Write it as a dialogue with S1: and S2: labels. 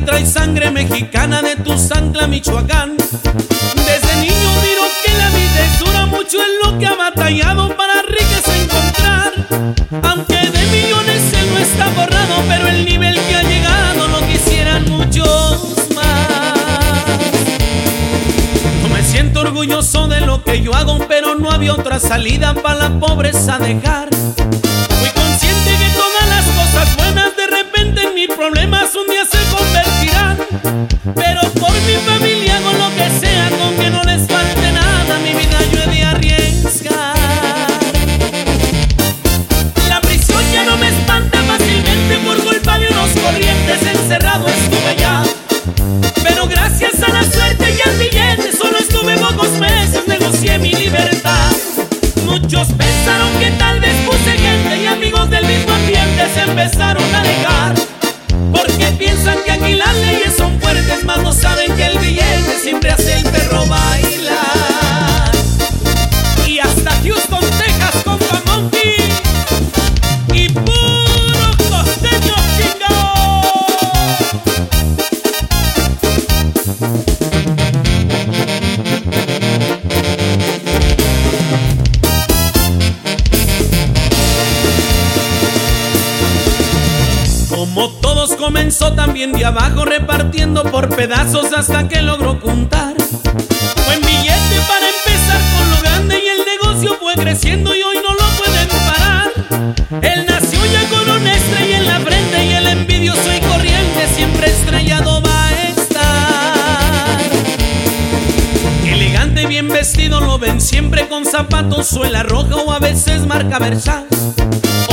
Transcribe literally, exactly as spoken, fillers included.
S1: trae sangre mexicana de Tuzantla, Michoacán. Desde niño miro que la vida es dura, mucho es lo que ha batallado para riqueza encontrar. Aunque de millones él no está borrado, pero el nivel que ha llegado lo quisieran muchos más. No me siento orgulloso de lo que yo hago, pero no había otra salida para la pobreza dejar. Fui consciente que todas las cosas buenas de repente en mis problemas un día se convertirán. Pero por mi familia hago lo que sea, con que no les falte nada, mi vida yo he de arriesgar. La prisión ya no me espanta fácilmente, por culpa de unos corrientes encerrado estuve ya. Pero gracias a la suerte y al billete, solo estuve pocos meses, negocié mi libertad. Muchos pensaron que tal vez puse gente y amigos del mismo ambiente se empezaron a alejar, porque piensan que aquí las leyes son fuertes, mas no saben que el billete siempre hace el perro bailar. Y hasta Houston, Texas, con Monkey y puro costeño chingao. Como todos comenzó también de abajo, repartiendo por pedazos hasta que logró juntar buen billete para empezar con lo grande, y el negocio fue creciendo y hoy no lo pueden parar. Él nació ya con una estrella en la frente y el envidioso y corriente siempre estrellado va a estar. Elegante, bien vestido lo ven siempre, con zapatos suela roja o a veces marca Versace.